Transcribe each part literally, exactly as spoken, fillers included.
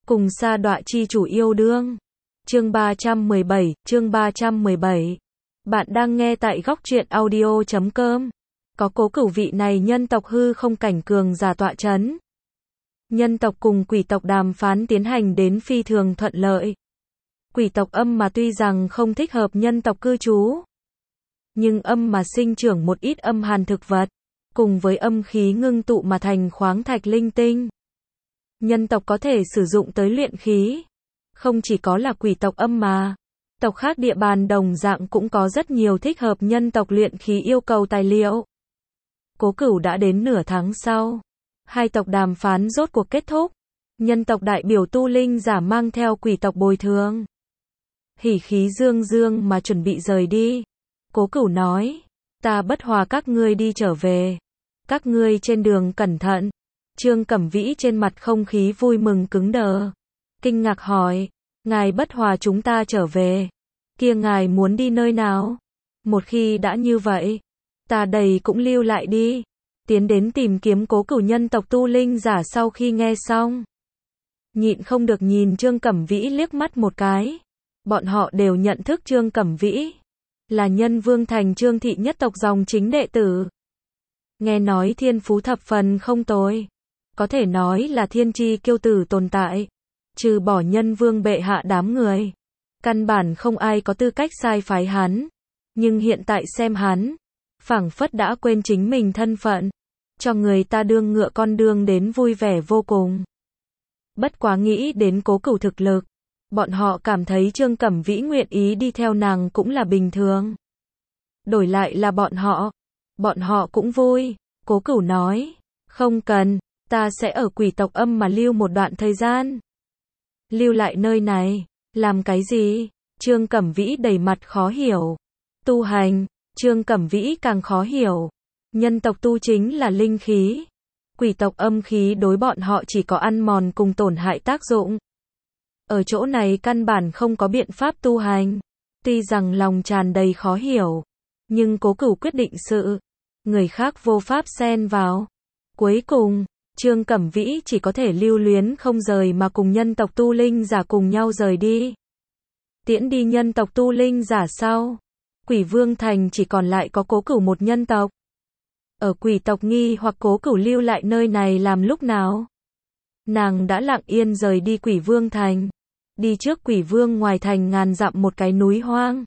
Cùng sa đọa chi chủ yêu đương. Chương ba trăm mười bảy, chương ba trăm mười bảy. Bạn đang nghe tại góc truyện audio chấm com. Có Cố Cửu vị này nhân tộc hư không cảnh cường giả tọa chấn. Nhân tộc cùng quỷ tộc đàm phán tiến hành đến phi thường thuận lợi. Quỷ tộc âm mà tuy rằng không thích hợp nhân tộc cư trú, nhưng âm mà sinh trưởng một ít âm hàn thực vật, cùng với âm khí ngưng tụ mà thành khoáng thạch linh tinh. Nhân tộc có thể sử dụng tới luyện khí. Không chỉ có là quỷ tộc âm mà, tộc khác địa bàn đồng dạng cũng có rất nhiều thích hợp nhân tộc luyện khí yêu cầu tài liệu. Cố Cửu đã đến nửa tháng sau, hai tộc đàm phán rốt cuộc kết thúc. Nhân tộc đại biểu tu linh giả mang theo quỷ tộc bồi thường, hỉ khí dương dương mà chuẩn bị rời đi. Cố Cửu nói, ta bất hòa các ngươi đi trở về, các ngươi trên đường cẩn thận. Trương Cẩm Vĩ trên mặt không khí vui mừng cứng đờ, kinh ngạc hỏi, ngài bất hòa chúng ta trở về, kia ngài muốn đi nơi nào? Một khi đã như vậy, ta đây cũng lưu lại đi. Tiến đến tìm kiếm Cố Cửu nhân tộc tu linh giả sau khi nghe xong, nhịn không được nhìn Trương Cẩm Vĩ liếc mắt một cái. Bọn họ đều nhận thức Trương Cẩm Vĩ là Nhân Vương Thành Trương thị nhất tộc dòng chính đệ tử. Nghe nói thiên phú thập phần không tồi, có thể nói là thiên chi kiêu tử tồn tại. Trừ bỏ Nhân Vương bệ hạ đám người, căn bản không ai có tư cách sai phái hắn. Nhưng hiện tại xem hắn, phảng phất đã quên chính mình thân phận, cho người ta đương ngựa con đương đến vui vẻ vô cùng. Bất quá nghĩ đến Cố Cửu thực lực, bọn họ cảm thấy Trương Cẩm Vĩ nguyện ý đi theo nàng cũng là bình thường. Đổi lại là bọn họ, bọn họ cũng vui. Cố Cửu nói, không cần, ta sẽ ở quỷ tộc âm mà lưu một đoạn thời gian. Lưu lại nơi này, làm cái gì? Trương Cẩm Vĩ đầy mặt khó hiểu. Tu hành. Trương Cẩm Vĩ càng khó hiểu. Nhân tộc tu chính là linh khí, quỷ tộc âm khí đối bọn họ chỉ có ăn mòn cùng tổn hại tác dụng. Ở chỗ này căn bản không có biện pháp tu hành. Tuy rằng lòng tràn đầy khó hiểu, nhưng Cố Cửu quyết định sự, người khác vô pháp xen vào. Cuối cùng, Trương Cẩm Vĩ chỉ có thể lưu luyến không rời mà cùng nhân tộc tu linh giả cùng nhau rời đi. Tiễn đi nhân tộc tu linh giả sau, Quỷ Vương Thành chỉ còn lại có Cố Cửu một nhân tộc. Ở quỷ tộc nghi hoặc Cố Cửu lưu lại nơi này làm lúc nào, nàng đã lặng yên rời đi Quỷ Vương Thành. Đi trước Quỷ Vương ngoài thành ngàn dặm một cái núi hoang.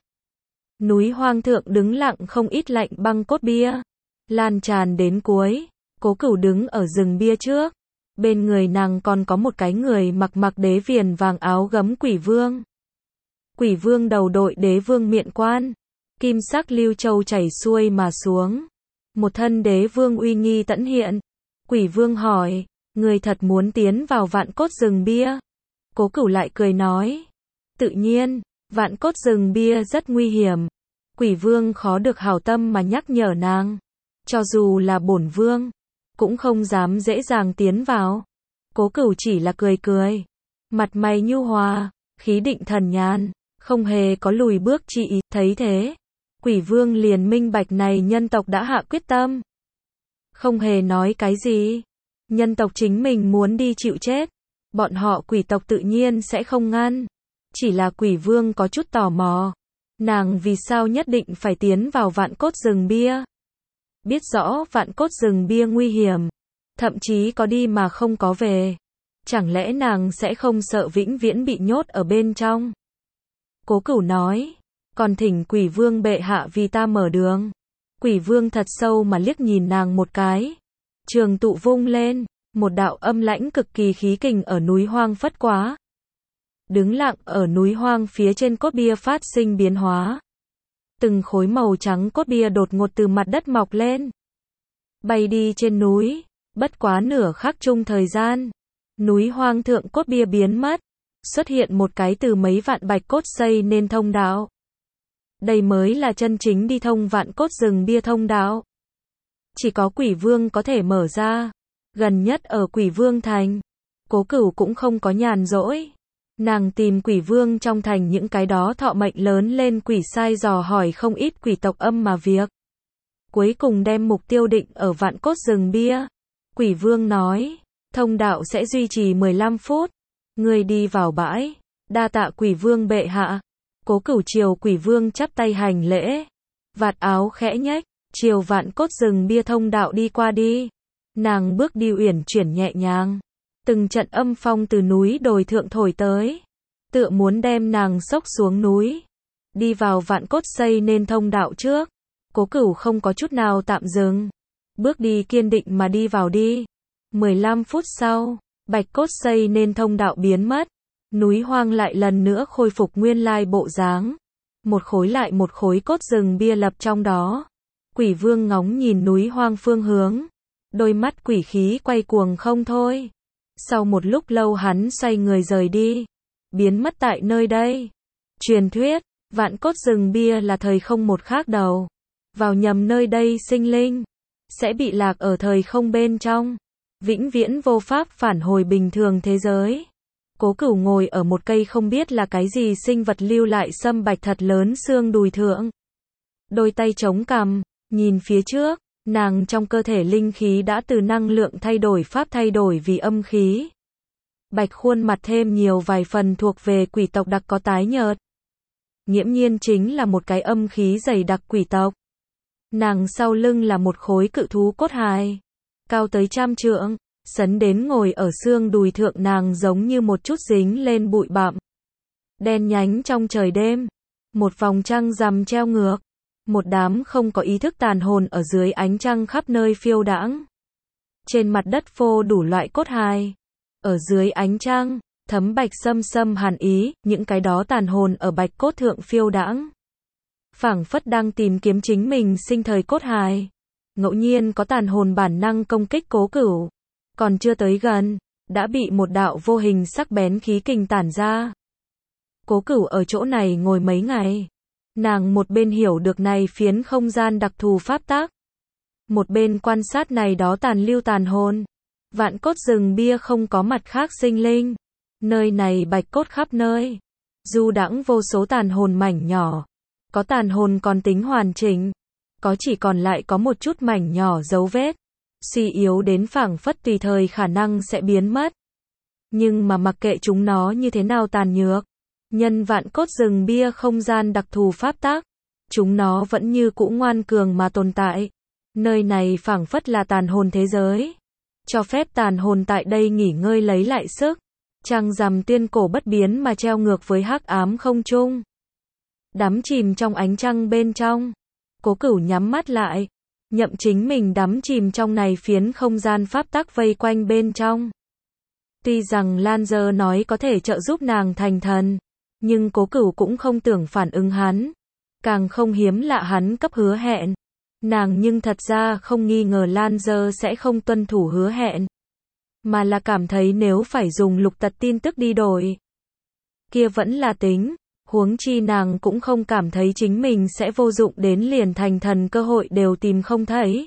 Núi hoang thượng đứng lặng không ít lạnh băng cốt bia, lan tràn đến cuối. Cố Cửu đứng ở rừng bia trước, bên người nàng còn có một cái người mặc mặc đế viền vàng áo gấm Quỷ Vương. Quỷ Vương đầu đội đế vương miện quan, kim sắc lưu châu chảy xuôi mà xuống, một thân đế vương uy nghi tẫn hiện. Quỷ Vương hỏi, người thật muốn tiến vào vạn cốt rừng bia? Cố Cửu lại cười nói, tự nhiên, vạn cốt rừng bia rất nguy hiểm. Quỷ Vương khó được hảo tâm mà nhắc nhở nàng, cho dù là bổn vương, cũng không dám dễ dàng tiến vào. Cố Cửu chỉ là cười cười, mặt mày nhu hòa, khí định thần nhàn, không hề có lùi bước chi ý. Thấy thế, Quỷ Vương liền minh bạch này nhân tộc đã hạ quyết tâm, không hề nói cái gì. Nhân tộc chính mình muốn đi chịu chết, bọn họ quỷ tộc tự nhiên sẽ không ngăn. Chỉ là Quỷ Vương có chút tò mò, nàng vì sao nhất định phải tiến vào vạn cốt rừng bia? Biết rõ vạn cốt rừng bia nguy hiểm, thậm chí có đi mà không có về, chẳng lẽ nàng sẽ không sợ vĩnh viễn bị nhốt ở bên trong? Cố Cửu nói, còn thỉnh Quỷ Vương bệ hạ vì ta mở đường. Quỷ Vương thật sâu mà liếc nhìn nàng một cái, trường tụ vung lên, một đạo âm lãnh cực kỳ khí kình ở núi hoang phất quá. Đứng lặng ở núi hoang phía trên cốt bia phát sinh biến hóa. Từng khối màu trắng cốt bia đột ngột từ mặt đất mọc lên, bay đi trên núi. Bất quá nửa khắc chung thời gian, núi hoang thượng cốt bia biến mất, xuất hiện một cái từ mấy vạn bạch cốt xây nên thông đạo. Đây mới là chân chính đi thông vạn cốt rừng bia thông đạo. Chỉ có Quỷ Vương có thể mở ra, gần nhất ở Quỷ Vương Thành. Cố Cửu cũng không có nhàn rỗi. Nàng tìm Quỷ Vương trong thành những cái đó thọ mệnh lớn lên quỷ sai dò hỏi không ít quỷ tộc âm mà việc. Cuối cùng đem mục tiêu định ở vạn cốt rừng bia. Quỷ Vương nói, thông đạo sẽ duy trì mười lăm phút. Ngươi đi vào bãi, đa tạ Quỷ Vương bệ hạ. Cố Cửu chiều Quỷ Vương chắp tay hành lễ, vạt áo khẽ nhếch, chiều Vạn Cốt rừng bia thông đạo đi qua đi. Nàng bước đi uyển chuyển nhẹ nhàng, từng trận âm phong từ núi đồi thượng thổi tới, tựa muốn đem nàng xốc xuống núi. Đi vào Vạn Cốt xây nên thông đạo trước, Cố Cửu không có chút nào tạm dừng, bước đi kiên định mà đi vào đi. mười lăm phút sau, Bạch Cốt xây nên thông đạo biến mất, núi hoang lại lần nữa khôi phục nguyên lai bộ dáng. Một khối lại một khối cốt rừng bia lập trong đó. Quỷ Vương ngóng nhìn núi hoang phương hướng, đôi mắt quỷ khí quay cuồng không thôi. Sau một lúc lâu hắn xoay người rời đi, biến mất tại nơi đây. Truyền thuyết, Vạn Cốt rừng bia là thời không một khác đầu. Vào nhầm nơi đây sinh linh, sẽ bị lạc ở thời không bên trong, vĩnh viễn vô pháp phản hồi bình thường thế giới. Cố Cửu ngồi ở một cây không biết là cái gì sinh vật lưu lại sâm bạch thật lớn xương đùi thượng. Đôi tay chống cằm, nhìn phía trước, nàng trong cơ thể linh khí đã từ năng lượng thay đổi pháp thay đổi vì âm khí. Bạch khuôn mặt thêm nhiều vài phần thuộc về quỷ tộc đặc có tái nhợt. Nghiễm nhiên chính là một cái âm khí dày đặc quỷ tộc. Nàng sau lưng là một khối cự thú cốt hài, cao tới trăm trượng, sấn đến ngồi ở xương đùi thượng nàng giống như một chút dính lên bụi bặm. Đen nhánh trong trời đêm, một vòng trăng rằm treo ngược, một đám không có ý thức tàn hồn ở dưới ánh trăng khắp nơi phiêu đãng. Trên mặt đất phô đủ loại cốt hài, ở dưới ánh trăng, thấm bạch sâm sâm hàn ý, những cái đó tàn hồn ở bạch cốt thượng phiêu đãng. Phảng phất đang tìm kiếm chính mình sinh thời cốt hài. Ngẫu nhiên có tàn hồn bản năng công kích Cố Cửu, còn chưa tới gần, đã bị một đạo vô hình sắc bén khí kình tản ra. Cố Cửu ở chỗ này ngồi mấy ngày, nàng một bên hiểu được này phiến không gian đặc thù pháp tắc, một bên quan sát này đó tàn lưu tàn hồn. Vạn Cốt rừng bia không có mặt khác sinh linh, nơi này bạch cốt khắp nơi, du đãng vô số tàn hồn mảnh nhỏ, có tàn hồn còn tính hoàn chỉnh, có chỉ còn lại có một chút mảnh nhỏ dấu vết, suy yếu đến phảng phất tùy thời khả năng sẽ biến mất. Nhưng mà mặc kệ chúng nó như thế nào tàn nhược, nhân Vạn Cốt rừng bia không gian đặc thù pháp tắc, chúng nó vẫn như cũ ngoan cường mà tồn tại. Nơi này phảng phất là tàn hồn thế giới, cho phép tàn hồn tại đây nghỉ ngơi lấy lại sức. Trăng rằm tuyên cổ bất biến mà treo ngược với hắc ám không trung. Đắm chìm trong ánh trăng bên trong, Cố Cửu nhắm mắt lại, nhậm chính mình đắm chìm trong này phiến không gian pháp tắc vây quanh bên trong. Tuy rằng Lan Dơ nói có thể trợ giúp nàng thành thần, nhưng Cố Cửu cũng không tưởng phản ứng hắn, càng không hiếm lạ hắn cấp hứa hẹn. Nàng nhưng thật ra không nghi ngờ Lan Dơ sẽ không tuân thủ hứa hẹn, mà là cảm thấy nếu phải dùng lục tật tin tức đi đổi, kia vẫn là tính. Huống chi nàng cũng không cảm thấy chính mình sẽ vô dụng đến liền thành thần cơ hội đều tìm không thấy.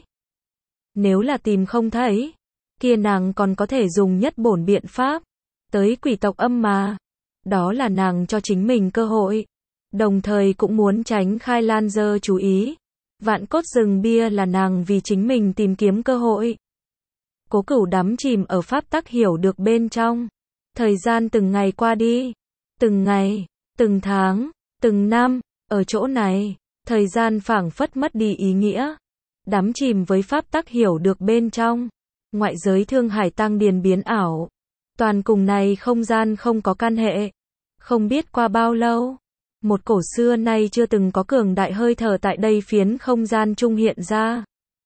Nếu là tìm không thấy, kia nàng còn có thể dùng nhất bổn biện pháp, tới quỷ tộc âm mà. Đó là nàng cho chính mình cơ hội, đồng thời cũng muốn tránh khai Lan Dơ chú ý. Vạn Cốt rừng bia là nàng vì chính mình tìm kiếm cơ hội. Cố Cửu đắm chìm ở pháp tắc hiểu được bên trong. Thời gian từng ngày qua đi, từng ngày, từng tháng, từng năm, ở chỗ này, thời gian phảng phất mất đi ý nghĩa. Đắm chìm với pháp tắc hiểu được bên trong, ngoại giới thương hải tăng điền biến ảo, toàn cùng này không gian không có can hệ. Không biết qua bao lâu, một cổ xưa nay chưa từng có cường đại hơi thở tại đây phiến không gian trung hiện ra.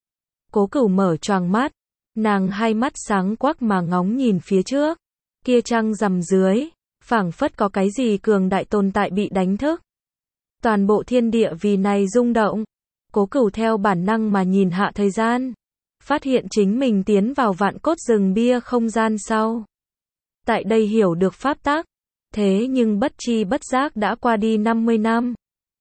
Cố Cửu mở choàng mắt, nàng hai mắt sáng quắc mà ngóng nhìn phía trước, kia trăng rằm dưới, phảng phất có cái gì cường đại tồn tại bị đánh thức. Toàn bộ thiên địa vì này rung động. Cố Cửu theo bản năng mà nhìn hạ thời gian, phát hiện chính mình tiến vào Vạn Cốt rừng bia không gian sau. Tại đây hiểu được pháp tắc, thế nhưng bất chi bất giác đã qua đi năm mươi năm.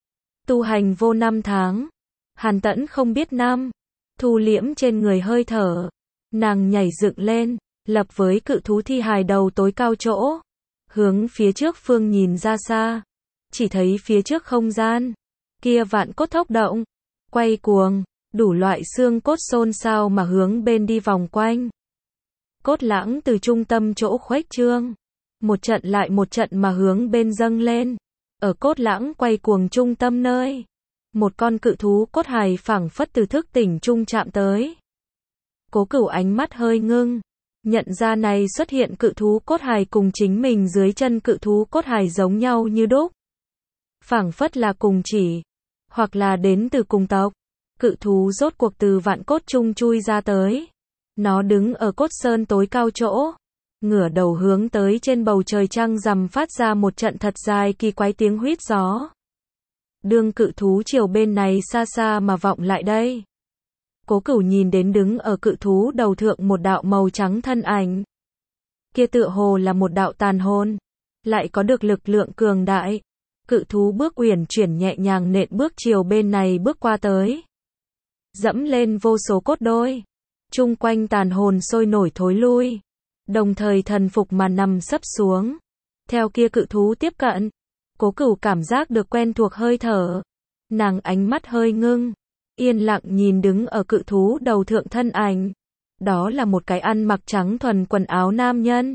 Tu hành vô năm tháng, Hàn Tẫn không biết năm, thu liễm trên người hơi thở, nàng nhảy dựng lên, lập với cự thú thi hài đầu tối cao chỗ, hướng phía trước phương nhìn ra xa, chỉ thấy phía trước không gian, kia vạn cốt thốc động, quay cuồng, đủ loại xương cốt xôn xao mà hướng bên đi vòng quanh. Cốt lãng từ trung tâm chỗ khuếch trương, một trận lại một trận mà hướng bên dâng lên. Ở cốt lãng quay cuồng trung tâm nơi, một con cự thú cốt hài phảng phất từ thức tỉnh trung chạm tới. Cố Cửu ánh mắt hơi ngưng, nhận ra này xuất hiện cự thú cốt hài cùng chính mình dưới chân cự thú cốt hài giống nhau như đúc. Phảng phất là cùng chỉ, hoặc là đến từ cùng tộc. Cự thú rốt cuộc từ vạn cốt trung chui ra tới. Nó đứng ở cốt sơn tối cao chỗ, ngửa đầu hướng tới trên bầu trời trăng rằm phát ra một trận thật dài kỳ quái tiếng huýt gió. Đương cự thú chiều bên này xa xa mà vọng lại đây. Cố Cửu nhìn đến đứng ở cự thú đầu thượng một đạo màu trắng thân ảnh. Kia tựa hồ là một đạo tàn hồn, lại có được lực lượng cường đại. Cự thú bước uyển chuyển nhẹ nhàng nện bước chiều bên này bước qua tới. Dẫm lên vô số cốt đôi. Chung quanh tàn hồn sôi nổi thối lui. Đồng thời thần phục mà nằm sấp xuống. Theo kia cự thú tiếp cận, Cố Cửu cảm giác được quen thuộc hơi thở. Nàng ánh mắt hơi ngưng, yên lặng nhìn đứng ở cự thú đầu thượng thân ảnh. Đó là một cái ăn mặc trắng thuần quần áo nam nhân.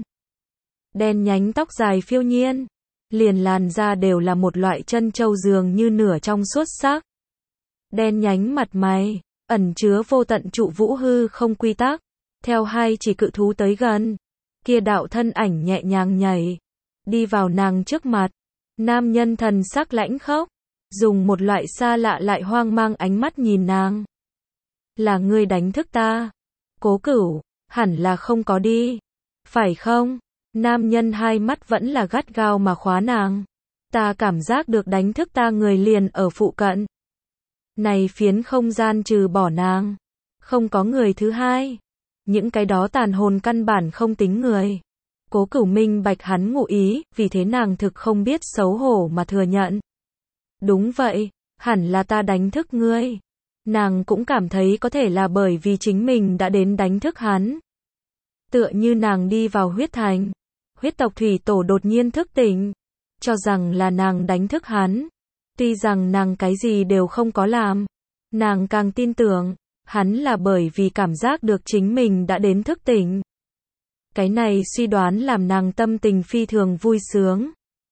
Đen nhánh tóc dài phiêu nhiên, liền làn da đều là một loại chân châu dường như nửa trong suốt sắc. Đen nhánh mặt mày, ẩn chứa vô tận trụ vũ hư không quy tắc. Theo hai chỉ cự thú tới gần, kia đạo thân ảnh nhẹ nhàng nhảy, đi vào nàng trước mặt. Nam nhân thần sắc lãnh khốc, dùng một loại xa lạ lại hoang mang ánh mắt nhìn nàng. Là ngươi đánh thức ta? Cố Cửu, hẳn là không có đi. Phải không? Nam nhân hai mắt vẫn là gắt gao mà khóa nàng. Ta cảm giác được đánh thức ta người liền ở phụ cận. Này phiến không gian trừ bỏ nàng, không có người thứ hai. Những cái đó tàn hồn căn bản không tính người. Cố Cửu minh bạch hắn ngụ ý, vì thế nàng thực không biết xấu hổ mà thừa nhận. Đúng vậy, hẳn là ta đánh thức ngươi. Nàng cũng cảm thấy có thể là bởi vì chính mình đã đến đánh thức hắn. Tựa như nàng đi vào huyết thành, huyết tộc thủy tổ đột nhiên thức tỉnh, cho rằng là nàng đánh thức hắn. Tuy rằng nàng cái gì đều không có làm, nàng càng tin tưởng, hắn là bởi vì cảm giác được chính mình đã đến thức tỉnh. Cái này suy đoán làm nàng tâm tình phi thường vui sướng.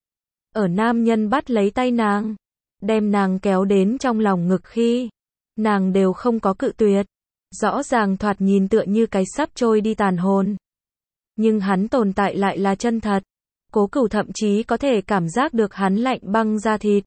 Ở nam nhân bắt lấy tay nàng, đem nàng kéo đến trong lòng ngực khi, nàng đều không có cự tuyệt. Rõ ràng thoạt nhìn tựa như cái sắp trôi đi tàn hồn. Nhưng hắn tồn tại lại là chân thật. Cố Cửu thậm chí có thể cảm giác được hắn lạnh băng da thịt.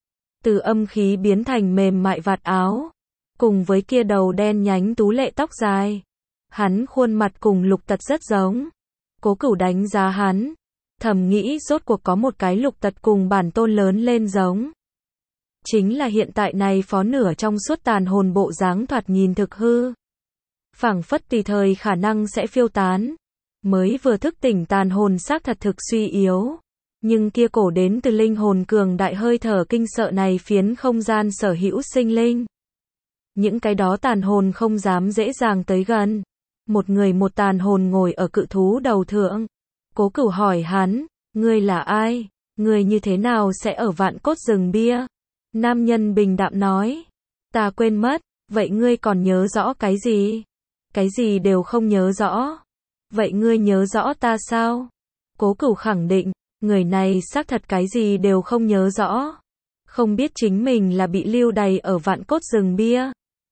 Từ âm khí biến thành mềm mại vạt áo, cùng với kia đầu đen nhánh tú lệ tóc dài. Hắn khuôn mặt cùng Lục Tật rất giống. Cố Cửu đánh giá hắn, thầm nghĩ rốt cuộc có một cái Lục Tật cùng bản tôn lớn lên giống. Chính là hiện tại này phó nửa trong suốt tàn hồn bộ dáng thoạt nhìn thực hư. Phảng phất tùy thời khả năng sẽ phiêu tán. Mới vừa thức tỉnh tàn hồn xác thật thực suy yếu. Nhưng kia cổ đến từ linh hồn cường đại hơi thở kinh sợ này phiến không gian sở hữu sinh linh. Những cái đó tàn hồn không dám dễ dàng tới gần. Một người một tàn hồn ngồi ở cự thú đầu thượng. Cố Cửu hỏi hắn, ngươi là ai? Ngươi như thế nào sẽ ở vạn cốt rừng bia? Nam nhân bình đạm nói, ta quên mất, vậy ngươi còn nhớ rõ cái gì? Cái gì đều không nhớ rõ. Vậy ngươi nhớ rõ ta sao? Cố Cửu khẳng định, người này xác thật cái gì đều không nhớ rõ. Không biết chính mình là bị lưu đày ở vạn cốt rừng bia.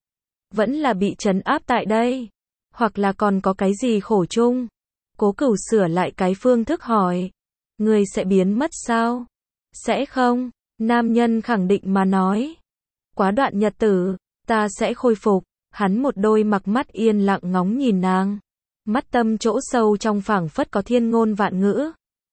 Vẫn là bị trấn áp tại đây. Hoặc là còn có cái gì khổ chung. Cố Cửu sửa lại cái phương thức hỏi. Ngươi sẽ biến mất sao? Sẽ không? Nam nhân khẳng định mà nói. Quá đoạn nhật tử, ta sẽ khôi phục. Hắn một đôi mặc mắt yên lặng ngóng nhìn nàng. Mắt tâm chỗ sâu trong phảng phất có thiên ngôn vạn ngữ.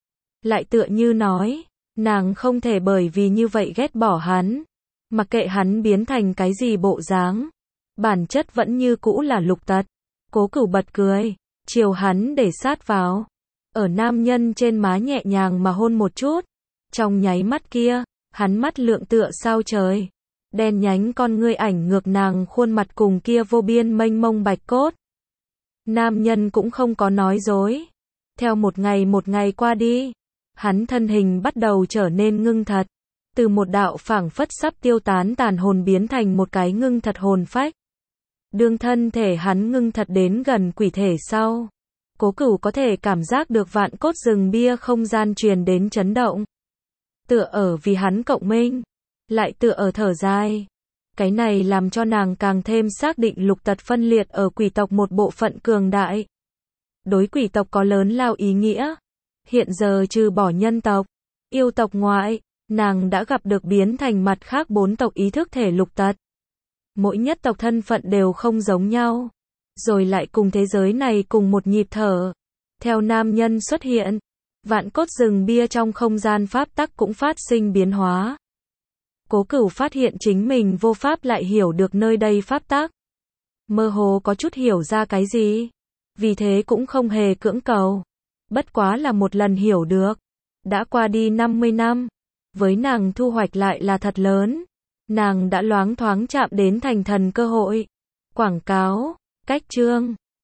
Lại tựa như nói, nàng không thể bởi vì như vậy ghét bỏ hắn. Mặc kệ hắn biến thành cái gì bộ dáng. Bản chất vẫn như cũ là Lục Tật. Cố Cửu bật cười, chiều hắn để sát vào. Ở nam nhân trên má nhẹ nhàng mà hôn một chút. Trong nháy mắt kia, hắn mắt lượng tựa sao trời. Đen nhánh con ngươi ảnh ngược nàng khuôn mặt cùng kia vô biên mênh mông bạch cốt. Nam nhân cũng không có nói dối. Theo một ngày một ngày qua đi, hắn thân hình bắt đầu trở nên ngưng thật. Từ một đạo phảng phất sắp tiêu tán tàn hồn biến thành một cái ngưng thật hồn phách. Đương thân thể hắn ngưng thật đến gần quỷ thể sau, Cố Cửu có thể cảm giác được vạn cốt rừng bia không gian truyền đến chấn động. Tựa ở vì hắn cộng minh, lại tựa ở thở dài. Cái này làm cho nàng càng thêm xác định lục tật phân liệt ở quỷ tộc một bộ phận cường đại. Đối quỷ tộc có lớn lao ý nghĩa. Hiện giờ trừ bỏ nhân tộc, yêu tộc ngoại, nàng đã gặp được biến thành mặt khác bốn tộc ý thức thể lục tật. Mỗi nhất tộc thân phận đều không giống nhau. Rồi lại cùng thế giới này cùng một nhịp thở. Theo nam nhân xuất hiện, vạn cốt rừng bia trong không gian pháp tắc cũng phát sinh biến hóa. Cố Cửu phát hiện chính mình vô pháp lại hiểu được nơi đây pháp tắc. Mơ hồ có chút hiểu ra cái gì. Vì thế cũng không hề cưỡng cầu. Bất quá là một lần hiểu được. Đã qua đi năm mươi năm. Với nàng thu hoạch lại là thật lớn. Nàng đã loáng thoáng chạm đến thành thần cơ hội. Quảng cáo, cách chương.